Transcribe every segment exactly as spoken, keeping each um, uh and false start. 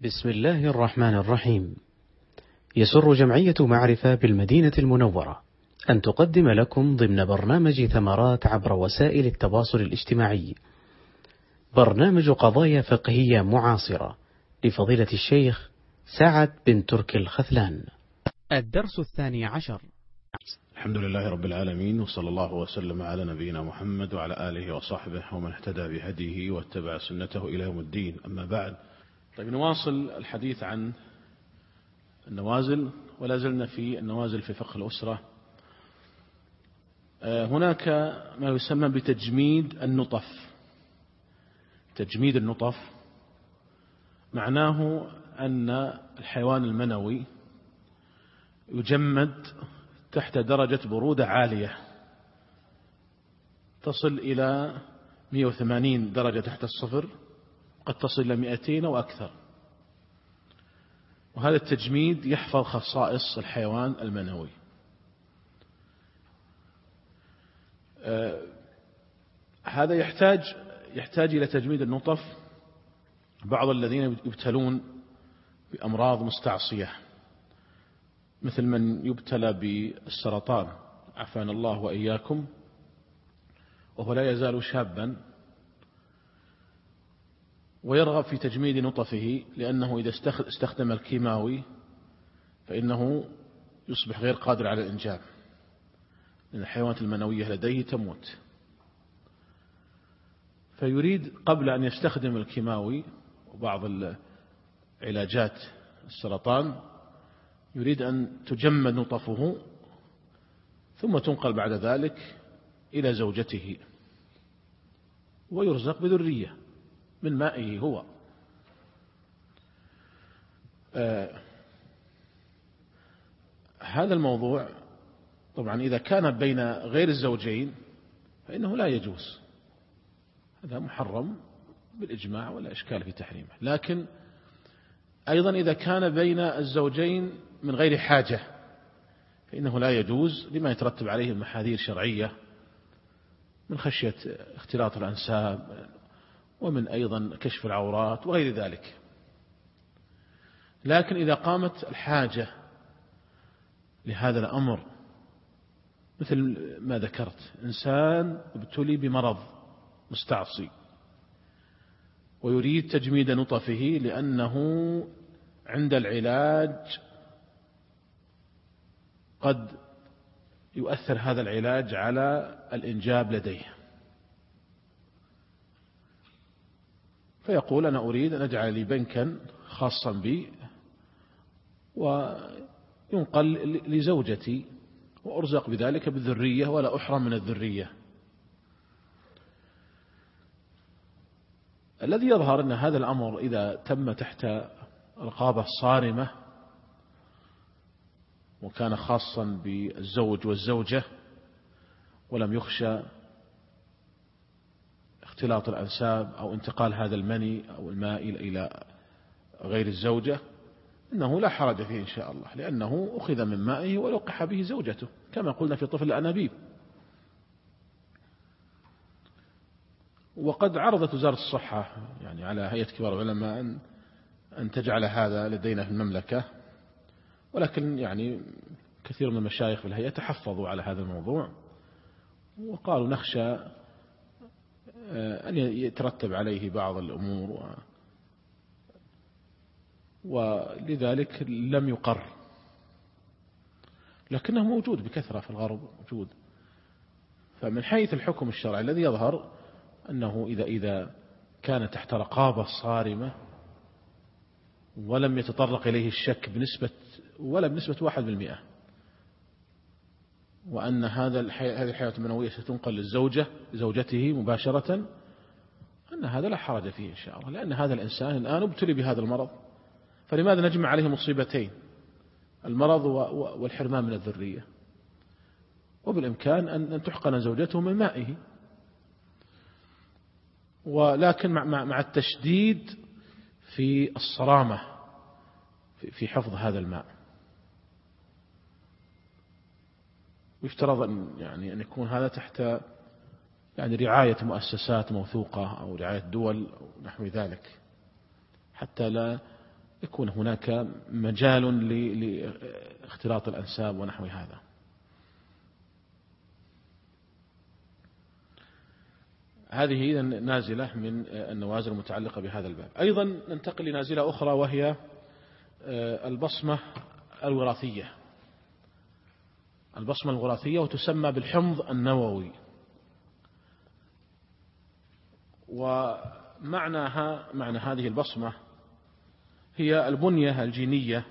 بسم الله الرحمن الرحيم. يسر جمعية معرفة بالمدينة المنورة أن تقدم لكم ضمن برنامج ثمرات عبر وسائل التواصل الاجتماعي برنامج قضايا فقهية معاصرة لفضيلة الشيخ سعد بن تركي الخذلان. الدرس الثاني عشر. الحمد لله رب العالمين، وصلى الله وسلم على نبينا محمد وعلى آله وصحبه ومن اهتدى بهديه واتبع سنته إلى يوم الدين. أما بعد، طيب نواصل الحديث عن النوازل، ولا زلنا في النوازل في فقه الأسرة. هناك ما يسمى بتجميد النطف. تجميد النطف معناه أن الحيوان المنوي يجمد تحت درجة برودة عالية تصل إلى مئة وثمانين درجة تحت الصفر، قد تصل إلى مئتين أو أكثر. وهذا التجميد يحفظ خصائص الحيوان المنوي. آه هذا يحتاج يحتاج إلى تجميد النطف بعض الذين يبتلون بأمراض مستعصية، مثل من يبتلى بالسرطان عافانا الله وإياكم، وهو لا يزال شابا ويرغب في تجميد نطفه، لأنه إذا استخدم الكيماوي فإنه يصبح غير قادر على الإنجاب، لأن الحيوانات المنوية لديه تموت. فيريد قبل أن يستخدم الكيماوي وبعض العلاجات السرطان، يريد أن تجمد نطفه ثم تنقل بعد ذلك إلى زوجته ويرزق بذرية من مائه هو. آه هذا الموضوع طبعا إذا كان بين غير الزوجين فإنه لا يجوز، هذا محرم بالإجماع ولا إشكال في تحريمه. لكن أيضا إذا كان بين الزوجين من غير حاجة فإنه لا يجوز، لما يترتب عليه محاذير شرعية من خشية اختلاط الأنساب، ومن أيضا كشف العورات وغير ذلك. لكن إذا قامت الحاجة لهذا الأمر، مثل ما ذكرت، إنسان ابتلي بمرض مستعصي ويريد تجميد نطفه لأنه عند العلاج قد يؤثر هذا العلاج على الإنجاب لديه، فيقول أنا أريد أن أجعل لي بنكا خاصا بي وينقل لزوجتي وأرزق بذلك بالذرية ولا أحرم من الذرية. الذي يظهر أن هذا الأمر إذا تم تحت رقابة صارمة وكان خاصا بالزوج والزوجة ولم يخشى اختلاط الأنساب أو انتقال هذا المني أو الماء إلى غير الزوجة، إنه لا حرج فيه إن شاء الله، لأنه أخذ من مائه ولقح به زوجته كما قلنا في طفل الأنابيب. وقد عرضت وزارة الصحة يعني على هيئة كبار العلماء أن أن تجعل هذا لدينا في المملكة، ولكن يعني كثير من المشايخ في الهيئة تحفظوا على هذا الموضوع وقالوا نخشى أن يترتب عليه بعض الأمور، ولذلك لم يقر، لكنه موجود بكثرة في الغرب موجود. فمن حيث الحكم الشرعي الذي يظهر أنه إذا إذا كان تحت رقابة صارمة ولم يتطرق إليه الشك بنسبة ولا بنسبة واحد بالمئة، وأن هذا هذه الحياة المنوية ستنقل للزوجة زوجته مباشرة، أن هذا لا حرج فيه إن شاء الله، لأن هذا الإنسان الآن ابتلي بهذا المرض، فلماذا نجمع عليه مصيبتين، المرض والحرمان من الذرية؟ وبالإمكان أن تحقن زوجته من مائه، ولكن مع التشديد في الصرامة في حفظ هذا الماء. ويفترض أن يعني أن يكون هذا تحت يعني رعاية مؤسسات موثوقة أو رعاية دول أو نحو ذلك، حتى لا يكون هناك مجال لاختلاط الأنساب ونحو هذا. هذه إذن نازلة من النوازل المتعلقة بهذا الباب. أيضا ننتقل لنازلة أخرى وهي البصمة الوراثية. البصمة الوراثية وتسمى بالحمض النووي. ومعناها معنى هذه البصمة هي البنية الجينية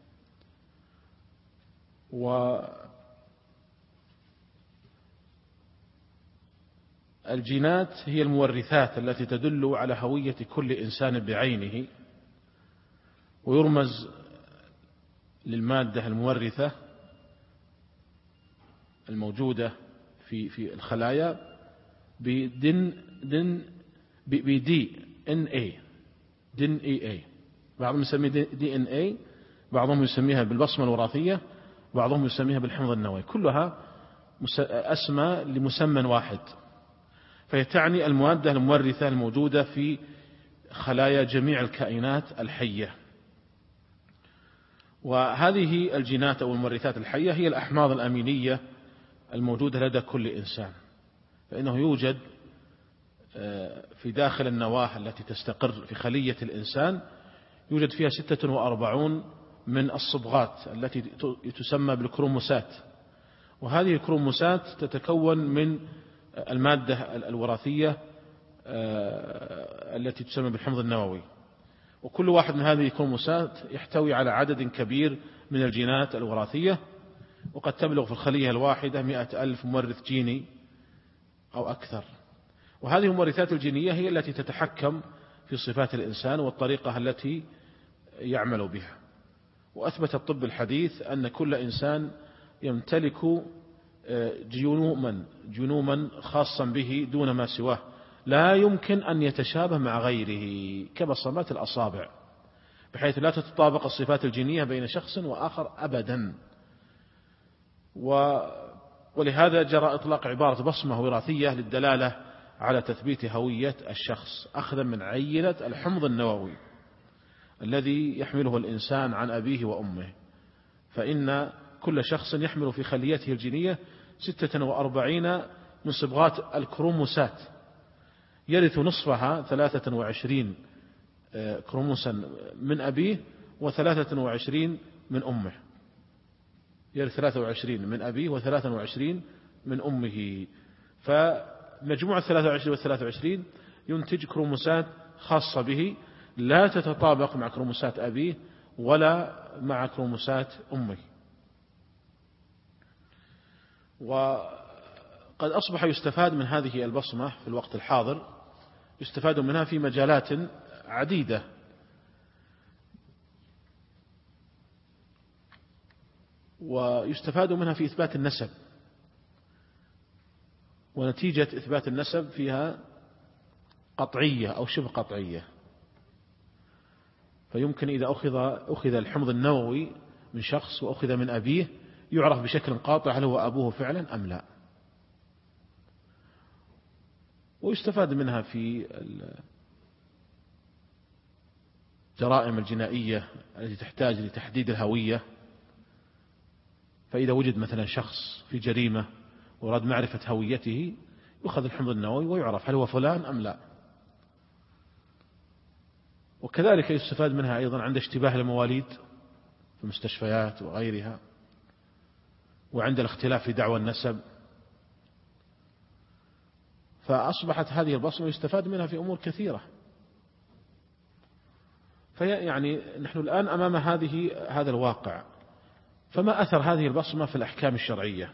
والجينات هي المورثات التي تدل على هوية كل إنسان بعينه، ويرمز للمادة المورثة الموجودة في في الخلايا بدن دن بدي ان اي دن اي اي بعضهم يسميه دي ان اي، بعضهم يسميها بالبصمة الوراثية، بعضهم يسميها بالحمض النووي، كلها اسماء لمسمى واحد، فهي تعني المادة المورثة الموجودة في خلايا جميع الكائنات الحية. وهذه الجينات أو المورثات الحية هي الأحماض الأمينية الموجودة لدى كل إنسان، فإنه يوجد في داخل النواة التي تستقر في خلية الإنسان يوجد فيها ستة وأربعون من الصبغات التي تسمى بالكروموسات، وهذه الكروموسات تتكون من المادة الوراثية التي تسمى بالحمض النووي، وكل واحد من هذه الكروموسات يحتوي على عدد كبير من الجينات الوراثية، وقد تبلغ في الخلية الواحدة مئة ألف مورث جيني أو أكثر. وهذه المورثات الجينية هي التي تتحكم في صفات الإنسان والطريقة التي يعمل بها. وأثبت الطب الحديث أن كل إنسان يمتلك جينوما جينوما خاصا به دون ما سواه، لا يمكن أن يتشابه مع غيره كبصمات الأصابع، بحيث لا تتطابق الصفات الجينية بين شخص وآخر أبدا. ولهذا جرى إطلاق عبارة بصمة وراثية للدلالة على تثبيت هوية الشخص، أخذا من عينة الحمض النووي الذي يحمله الإنسان عن أبيه وأمه. فإن كل شخص يحمل في خليته الجينية ستة وأربعين من صبغات الكروموسات، يرث نصفها ثلاثة وعشرين كروموسا من أبيه وثلاثة وعشرين من أمه، يرث ثلاثة وعشرين من أبيه وثلاثة وعشرين من أمه، فمجموع الثلاثة وعشرين والثلاثة وعشرين ينتج كروموسات خاصة به لا تتطابق مع كروموسات أبيه ولا مع كروموسات أمه. وقد أصبح يستفاد من هذه البصمة في الوقت الحاضر، يستفاد منها في مجالات عديدة، ويستفاد منها في إثبات النسب، ونتيجة إثبات النسب فيها قطعية أو شبه قطعية. فيمكن إذا أخذ أخذ الحمض النووي من شخص وأخذ من أبيه يعرف بشكل قاطع هل هو أبوه فعلا أم لا. ويستفاد منها في الجرائم الجنائية التي تحتاج لتحديد الهوية، فإذا وجد مثلا شخص في جريمة وراد معرفة هويته يأخذ الحمض النووي ويعرف هل هو فلان أم لا. وكذلك يستفاد منها أيضا عند اشتباه المواليد في المستشفيات وغيرها، وعند الاختلاف في دعوى النسب. فأصبحت هذه البصمة يستفاد منها في أمور كثيرة. فيعني نحن الآن أمام هذه هذا الواقع، فما أثر هذه البصمة في الأحكام الشرعية؟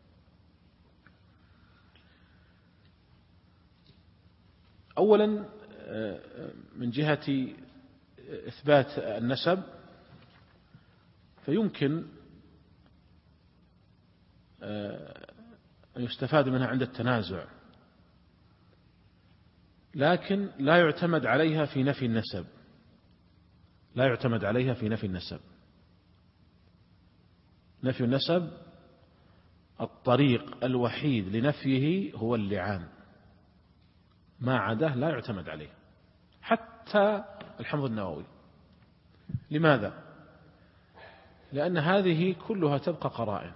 أولا من جهة إثبات النسب، فيمكن أن يستفاد منها عند التنازع، لكن لا يعتمد عليها في نفي النسب، لا يعتمد عليها في نفي النسب. نفي النسب الطريق الوحيد لنفيه هو اللعان، ما عداه لا يعتمد عليه، حتى الحمض النووي لماذا؟ لأن هذه كلها تبقى قرائن،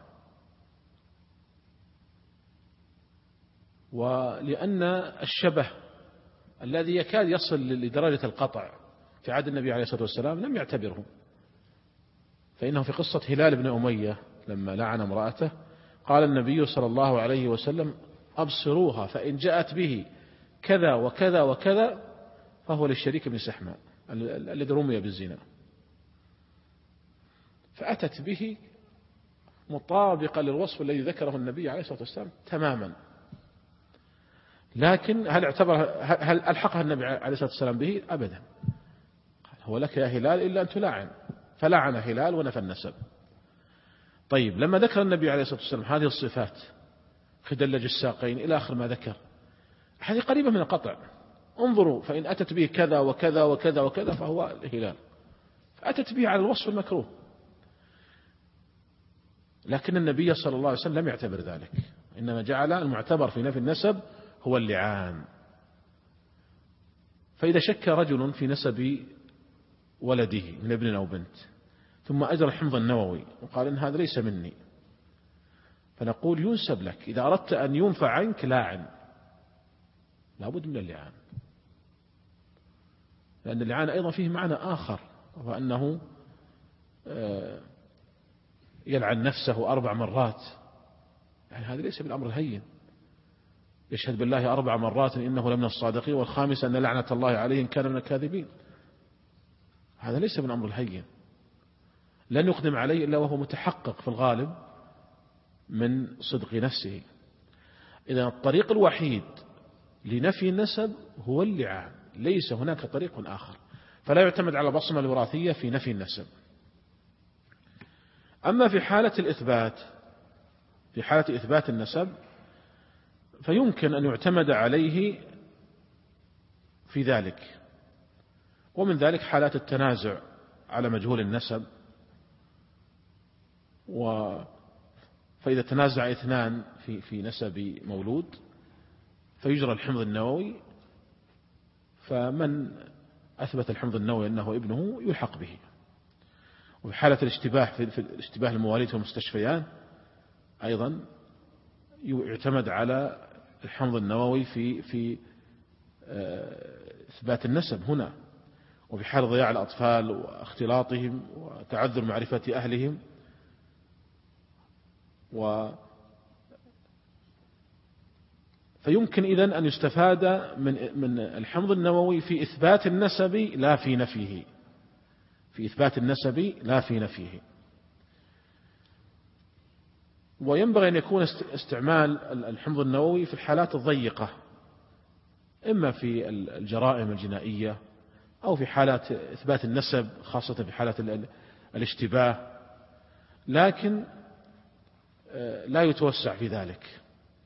ولأن الشبه الذي يكاد يصل لدرجة القطع في عهد النبي عليه الصلاة والسلام لم يعتبره. فإنه في قصة هلال بن أمية لما لعن امرأته قال النبي صلى الله عليه وسلم: أبصروها فإن جاءت به كذا وكذا وكذا فهو للشريك بن سحماء الذي رمي بالزنا. فأتت به مطابقا للوصف الذي ذكره النبي عليه الصلاة والسلام تماما. لكن هل اعتبر هل ألحقها النبي عليه الصلاة والسلام به؟ أبدا. هو لك يا هلال إلا أن تلاعن، فلعن هلال ونفى النسب. طيب لما ذكر النبي عليه الصلاة والسلام هذه الصفات خدلج الساقين إلى آخر ما ذكر، هذه قريبة من القطع. انظروا فإن أتت به كذا وكذا وكذا وكذا فهو هلال، فأتت به على الوصف المكروه. لكن النبي صلى الله عليه وسلم لم يعتبر ذلك، إنما جعل المعتبر في نفي النسب هو اللعان. فإذا شك رجل في نسب ولده من ابن أو بنت ثم أجرى الحمض النووي وقال إن هذا ليس مني، فنقول ينسب لك. إذا أردت أن ينفع عنك لاعن، لابد من اللعان، لأن اللعان أيضا فيه معنى آخر، وهو أنه يلعن نفسه أربع مرات. يعني هذا ليس بالأمر الهين. يشهد بالله أربع مرات إنه لمن الصادقين، والخامس أن لعنة الله عليه إن كان من الكاذبين. هذا ليس من أمر الهين، لن يقدم عليه إلا وهو متحقق في الغالب من صدق نفسه. إذا الطريق الوحيد لنفي النسب هو اللعان، ليس هناك طريق آخر. فلا يعتمد على البصمة الوراثية في نفي النسب. أما في حالة الإثبات، في حالة إثبات النسب فيمكن أن يعتمد عليه في ذلك، ومن ذلك حالات التنازع على مجهول النسب. و فإذا تنازع اثنان في في نسب مولود فيجرى الحمض النووي، فمن أثبت الحمض النووي أنه ابنه يلحق به. وفي حالة الاشتباه في الاشتباه المواليد في المستشفيان أيضا يعتمد على الحمض النووي في في إثبات النسب هنا. وفي حال ضياع الأطفال واختلاطهم وتعذر معرفة أهلهم، و فيمكن إذن أن يستفاد من من الحمض النووي في إثبات النسب لا في نفيه، في إثبات النسب لا في نفيه. وينبغي أن يكون استعمال الحمض النووي في الحالات الضيقة، إما في الجرائم الجنائية أو في حالات إثبات النسب، خاصة في حالة الاشتباه، لكن لا يتوسع في ذلك،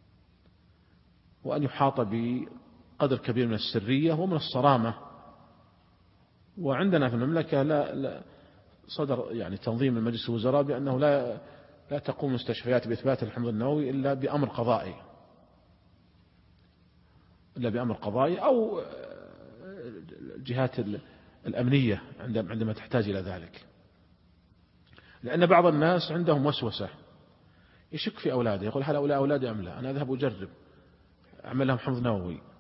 وأن يحاط بقدر كبير من السرية ومن الصرامة. وعندنا في المملكة لا, لا صدر يعني تنظيم من مجلس الوزراء بأنه لا لا تقوم المستشفيات بإثبات الحمض النووي إلا بأمر قضائي، إلا بأمر قضائي أو الجهات الأمنية عندما تحتاج إلى ذلك. لأن بعض الناس عندهم وسوسة، يشك في أولاده، يقول هل هؤلاء أولادي أم لا، أنا أذهب أجرب أعمل لهم حمض نووي،